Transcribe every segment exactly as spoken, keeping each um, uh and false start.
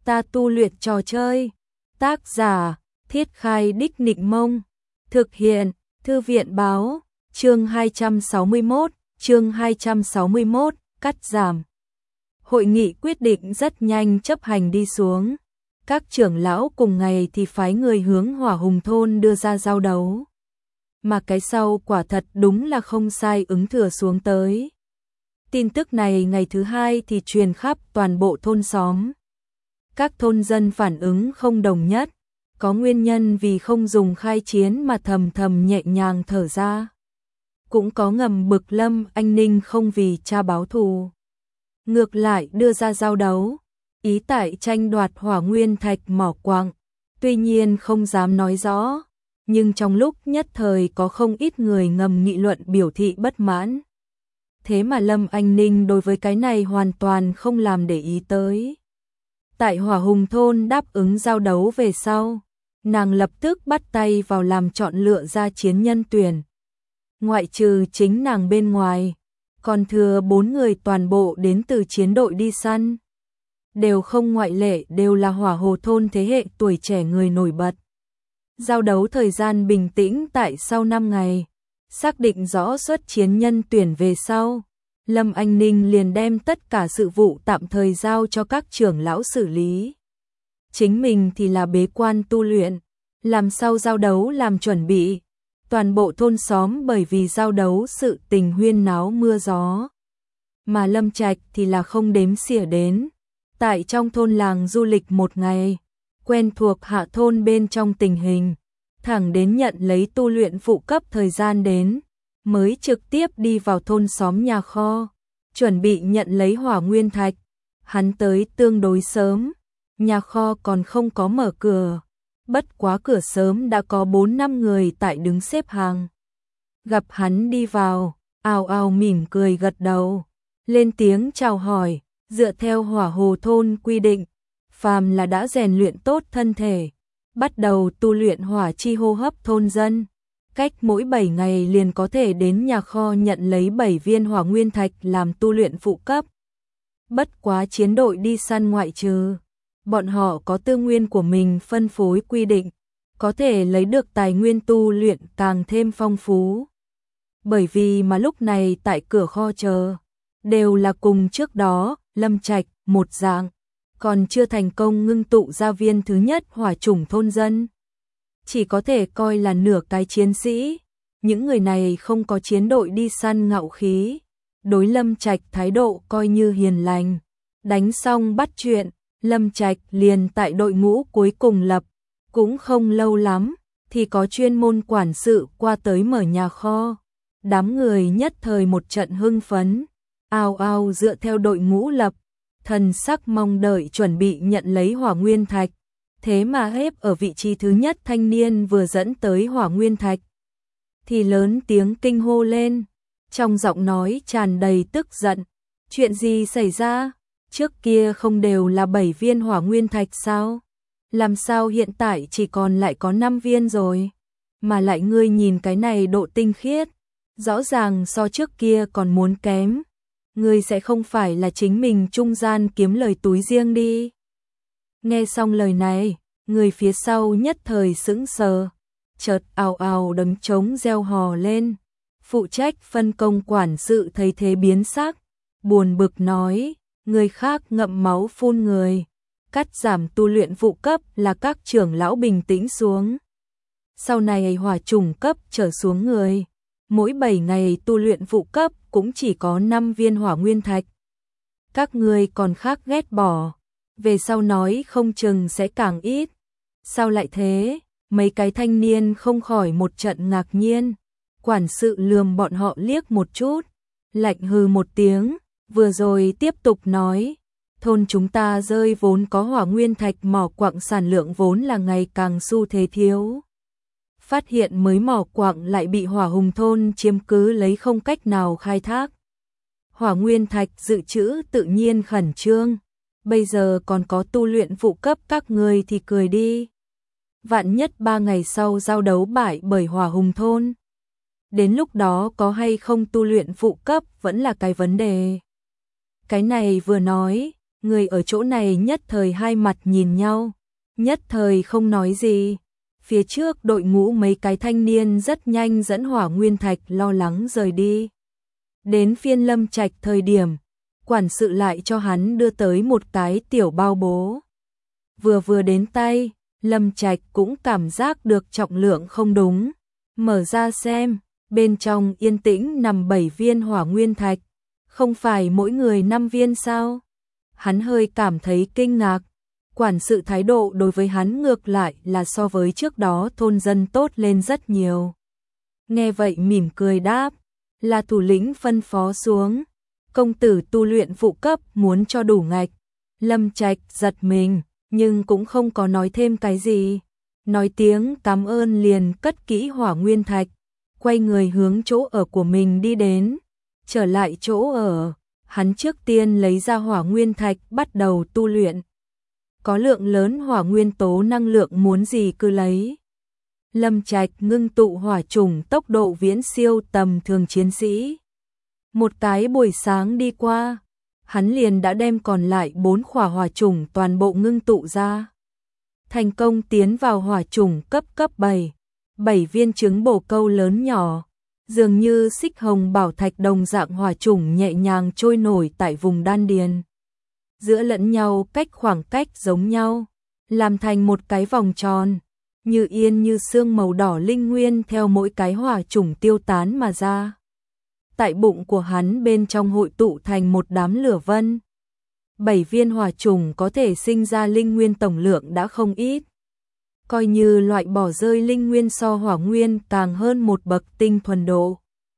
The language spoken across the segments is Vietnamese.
ta tu luyện trò chơi. Tác giả, Thiết Khai Đích Nịnh Mông. Thực hiện, Thư viện Báo. Chương hai trăm sáu mươi mốt, chương hai trăm sáu mươi mốt, cắt giảm. Hội nghị quyết định rất nhanh chấp hành đi xuống. Các trưởng lão cùng ngày thì phái người hướng Hỏa Hùng thôn đưa ra giao đấu. Mà cái sau quả thật đúng là không sai, ứng thừa xuống tới. Tin tức này ngày thứ hai thì truyền khắp toàn bộ thôn xóm. Các thôn dân phản ứng không đồng nhất, có nguyên nhân vì không dùng khai chiến mà thầm thầm nhẹ nhàng thở ra. Cũng có ngầm bực Lâm Anh Ninh không vì cha báo thù, ngược lại đưa ra giao đấu, ý tại tranh đoạt Hỏa Nguyên Thạch mỏ quặng. Tuy nhiên không dám nói rõ, nhưng trong lúc nhất thời có không ít người ngầm nghị luận biểu thị bất mãn. Thế mà Lâm Anh Ninh đối với cái này hoàn toàn không làm để ý tới. Tại Hỏa Hùng thôn đáp ứng giao đấu về sau, nàng lập tức bắt tay vào làm chọn lựa ra chiến nhân tuyển. Ngoại trừ chính nàng bên ngoài, còn thừa bốn người toàn bộ đến từ chiến đội đi săn. Đều không ngoại lệ, đều là Hỏa Hồ thôn thế hệ tuổi trẻ người nổi bật. Giao đấu thời gian bình tĩnh tại sau năm ngày, xác định rõ xuất chiến nhân tuyển về sau, Lâm Anh Ninh liền đem tất cả sự vụ tạm thời giao cho các trưởng lão xử lý. Chính mình thì là bế quan tu luyện, làm sau giao đấu làm chuẩn bị. Toàn bộ thôn xóm bởi vì giao đấu sự tình huyên náo mưa gió. Mà Lâm Trạch thì là không đếm xỉa đến. Tại trong thôn làng du lịch một ngày, quen thuộc hạ thôn bên trong tình hình, thẳng đến nhận lấy tu luyện phụ cấp thời gian đến, mới trực tiếp đi vào thôn xóm nhà kho, chuẩn bị nhận lấy Hỏa Nguyên Thạch. Hắn tới tương đối sớm, nhà kho còn không có mở cửa, bất quá cửa sớm đã có bốn năm người tại đứng xếp hàng. Gặp hắn đi vào, ào ào mỉm cười gật đầu, lên tiếng chào hỏi. Dựa theo Hỏa Hồ thôn quy định, phàm là đã rèn luyện tốt thân thể, bắt đầu tu luyện hỏa chi hô hấp thôn dân, cách mỗi bảy ngày liền có thể đến nhà kho nhận lấy bảy viên Hỏa Nguyên Thạch làm tu luyện phụ cấp. Bất quá chiến đội đi săn ngoại trừ, bọn họ có tư nguyên của mình phân phối quy định, có thể lấy được tài nguyên tu luyện càng thêm phong phú. Bởi vì mà lúc này tại cửa kho chờ, đều là cùng trước đó, Lâm Trạch, một dạng, còn chưa thành công ngưng tụ ra viên thứ nhất hỏa chủng thôn dân. Chỉ có thể coi là nửa cái chiến sĩ, những người này không có chiến đội đi săn ngạo khí, đối Lâm Trạch thái độ coi như hiền lành. Đánh xong bắt chuyện, Lâm Trạch liền tại đội ngũ cuối cùng lập, cũng không lâu lắm, thì có chuyên môn quản sự qua tới mở nhà kho. Đám người nhất thời một trận hưng phấn, ào ào dựa theo đội ngũ lập, thần sắc mong đợi chuẩn bị nhận lấy Hỏa Nguyên Thạch. Thế mà hết ở vị trí thứ nhất thanh niên vừa dẫn tới Hỏa Nguyên Thạch, thì lớn tiếng kinh hô lên, trong giọng nói tràn đầy tức giận. Chuyện gì xảy ra? Trước kia không đều là bảy viên Hỏa Nguyên Thạch sao? Làm sao hiện tại chỉ còn lại có năm viên rồi? Mà lại ngươi nhìn cái này độ tinh khiết, rõ ràng so trước kia còn muốn kém. Ngươi sẽ không phải là chính mình trung gian kiếm lời túi riêng đi. Nghe xong lời này, người phía sau nhất thời sững sờ, chợt ào ào đấm trống reo hò lên. Phụ trách phân công quản sự thấy thế biến sắc, buồn bực nói, người khác ngậm máu phun người, cắt giảm tu luyện phụ cấp là các trưởng lão bình tĩnh xuống. Sau này hỏa chủng cấp trở xuống người, mỗi bảy ngày tu luyện phụ cấp cũng chỉ có năm viên Hỏa Nguyên Thạch. Các ngươi còn khác ghét bỏ, về sau nói không chừng sẽ càng ít. Sao lại thế? Mấy cái thanh niên không khỏi một trận ngạc nhiên. Quản sự lườm bọn họ liếc một chút, lạnh hừ một tiếng, vừa rồi tiếp tục nói, thôn chúng ta rơi vốn có Hỏa Nguyên Thạch mỏ quặng sản lượng vốn là ngày càng xu thế thiếu. Phát hiện mới mỏ quặng lại bị Hỏa Hùng thôn chiếm cứ lấy không cách nào khai thác. Hỏa Nguyên Thạch dự trữ tự nhiên khẩn trương, bây giờ còn có tu luyện phụ cấp các người thì cười đi. Vạn nhất ba ngày sau giao đấu bại bởi Hỏa Hùng thôn, đến lúc đó có hay không tu luyện phụ cấp vẫn là cái vấn đề. Cái này vừa nói, Người ở chỗ này nhất thời hai mặt nhìn nhau, nhất thời không nói gì. Phía trước đội ngũ mấy cái thanh niên rất nhanh dẫn hỏa nguyên thạch lo lắng rời đi. Đến phiên Lâm Trạch thời điểm, quản sự lại cho hắn đưa tới một cái tiểu bao bố. Vừa vừa đến tay, Lâm Trạch cũng cảm giác được trọng lượng không đúng. Mở ra xem, bên trong yên tĩnh nằm bảy viên hỏa nguyên thạch. Không phải mỗi người năm viên sao? Hắn hơi cảm thấy kinh ngạc. Quản sự thái độ đối với hắn ngược lại là so với trước đó thôn dân tốt lên rất nhiều. Nghe vậy mỉm cười đáp, là thủ lĩnh phân phó xuống. Công tử tu luyện phụ cấp muốn cho đủ ngạch. Lâm Trạch giật mình, nhưng cũng không có nói thêm cái gì. Nói tiếng cảm ơn liền cất kỹ hỏa nguyên thạch, quay người hướng chỗ ở của mình đi đến. Trở lại chỗ ở, hắn trước tiên lấy ra hỏa nguyên thạch bắt đầu tu luyện. Có lượng lớn hỏa nguyên tố năng lượng muốn gì cứ lấy. Lâm Trạch ngưng tụ hỏa chủng tốc độ viễn siêu tầm thường chiến sĩ. Một cái buổi sáng đi qua, hắn liền đã đem còn lại bốn khỏa hỏa chủng toàn bộ ngưng tụ ra. Thành công tiến vào hỏa chủng cấp cấp bảy, bảy viên trứng bổ câu lớn nhỏ, dường như xích hồng bảo thạch đồng dạng hỏa chủng nhẹ nhàng trôi nổi tại vùng đan điền. Giữa lẫn nhau cách khoảng cách giống nhau, làm thành một cái vòng tròn, như yên như sương màu đỏ linh nguyên theo mỗi cái hỏa chủng tiêu tán mà ra. Tại bụng của hắn bên trong hội tụ thành một đám lửa vân. Bảy viên hỏa chủng có thể sinh ra linh nguyên tổng lượng đã không ít. Coi như loại bỏ rơi linh nguyên so hỏa nguyên càng hơn một bậc tinh thuần độ.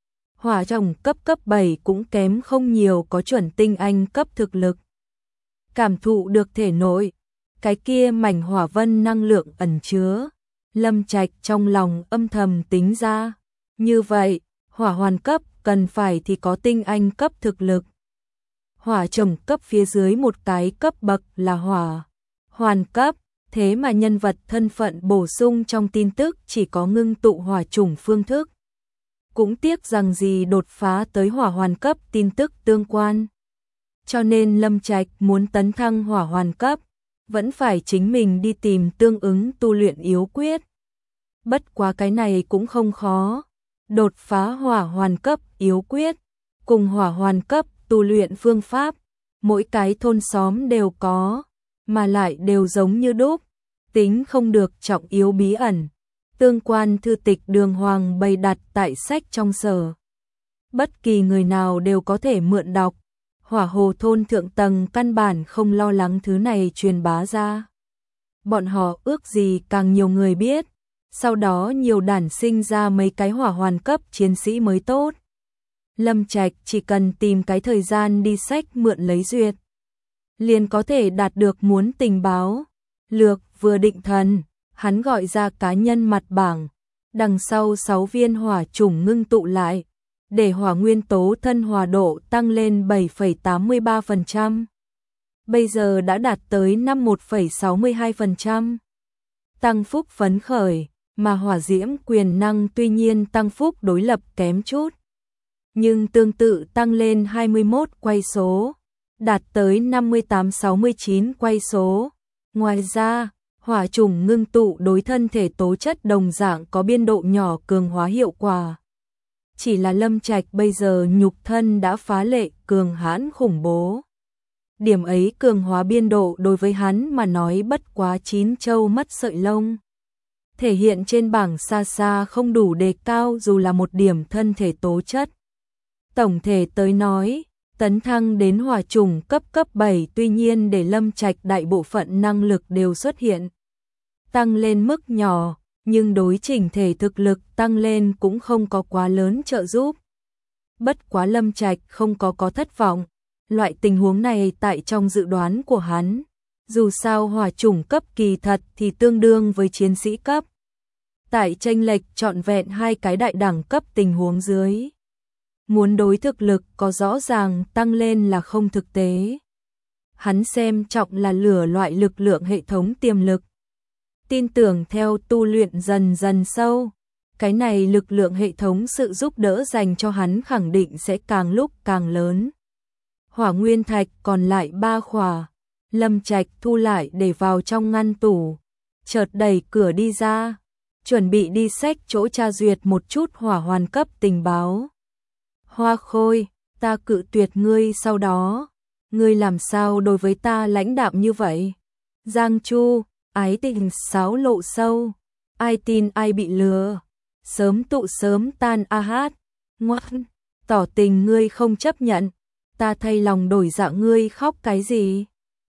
Hỏa chủng cấp cấp bảy cũng kém không nhiều có chuẩn tinh anh cấp thực lực. Cảm thụ được thể nội, cái kia mảnh hỏa vân năng lượng ẩn chứa. Lâm Trạch trong lòng âm thầm tính ra. Như vậy, hỏa hoàn cấp cần phải thì có tinh anh cấp thực lực. Hỏa trầm cấp phía dưới một cái cấp bậc là hỏa hoàn cấp, thế mà nhân vật thân phận bổ sung trong tin tức chỉ có ngưng tụ hỏa chủng phương thức. Cũng tiếc rằng gì đột phá tới hỏa hoàn cấp tin tức tương quan. Cho nên Lâm Trạch muốn tấn thăng hỏa hoàn cấp, vẫn phải chính mình đi tìm tương ứng tu luyện yếu quyết. Bất quá cái này cũng không khó. Đột phá hỏa hoàn cấp yếu quyết, cùng hỏa hoàn cấp tu luyện phương pháp, mỗi cái thôn xóm đều có, mà lại đều giống như đúc, tính không được trọng yếu bí ẩn. Tương quan thư tịch đường hoàng bày đặt tại sách trong sở. Bất kỳ người nào đều có thể mượn đọc. Hỏa hồ thôn thượng tầng căn bản không lo lắng thứ này truyền bá ra. Bọn họ ước gì càng nhiều người biết, sau đó nhiều đản sinh ra mấy cái hỏa hoàn cấp chiến sĩ mới tốt. Lâm Trạch chỉ cần tìm cái thời gian đi sách mượn lấy duyệt, liền có thể đạt được muốn tình báo. Lược vừa định thần, hắn gọi ra cá nhân mặt bảng, đằng sau sáu viên hỏa chủng ngưng tụ lại, để hỏa nguyên tố thân hỏa độ tăng lên bảy phẩy tám mươi ba phần trăm. Bây giờ đã đạt tới năm mươi mốt phẩy sáu mươi hai phần trăm. Tăng phúc phấn khởi, mà hỏa diễm quyền năng tuy nhiên tăng phúc đối lập kém chút, nhưng tương tự tăng lên hai mươi mốt quay số, đạt tới năm mươi tám sáu mươi chín quay số. Ngoài ra, hỏa chủng ngưng tụ đối thân thể tố chất đồng dạng có biên độ nhỏ cường hóa hiệu quả. Chỉ là Lâm Trạch bây giờ nhục thân đã phá lệ cường hãn khủng bố. Điểm ấy cường hóa biên độ đối với hắn mà nói bất quá chín châu mất sợi lông. Thể hiện trên bảng xa xa không đủ đề cao dù là một điểm thân thể tố chất. Tổng thể tới nói, tấn thăng đến hỏa chủng cấp cấp bảy tuy nhiên để Lâm Trạch đại bộ phận năng lực đều xuất hiện. Tăng lên mức nhỏ, nhưng đối chỉnh thể thực lực tăng lên cũng không có quá lớn trợ giúp. Bất quá Lâm Trạch không có có thất vọng, loại tình huống này tại trong dự đoán của hắn. Dù sao hỏa chủng cấp kỳ thật thì tương đương với chiến sĩ cấp. Tại chênh lệch trọn vẹn hai cái đại đẳng cấp tình huống dưới. Muốn đối thực lực có rõ ràng tăng lên là không thực tế. Hắn xem trọng là lửa loại lực lượng hệ thống tiềm lực. Tin tưởng theo tu luyện dần dần sâu, cái này lực lượng hệ thống sự giúp đỡ dành cho hắn khẳng định sẽ càng lúc càng lớn. Hỏa nguyên thạch còn lại ba khỏa, Lâm Trạch thu lại để vào trong ngăn tủ, chợt đẩy cửa đi ra, chuẩn bị đi xách chỗ tra duyệt một chút hỏa hoàn cấp tình báo. Hoa Khôi, ta cự tuyệt ngươi sau đó, ngươi làm sao đối với ta lãnh đạm như vậy? Giang Chu, ái tình sáo lộ sâu, ai tin ai bị lừa, sớm tụ sớm tan a hát, ngoan, tỏ tình ngươi không chấp nhận, ta thay lòng đổi dạ ngươi khóc cái gì?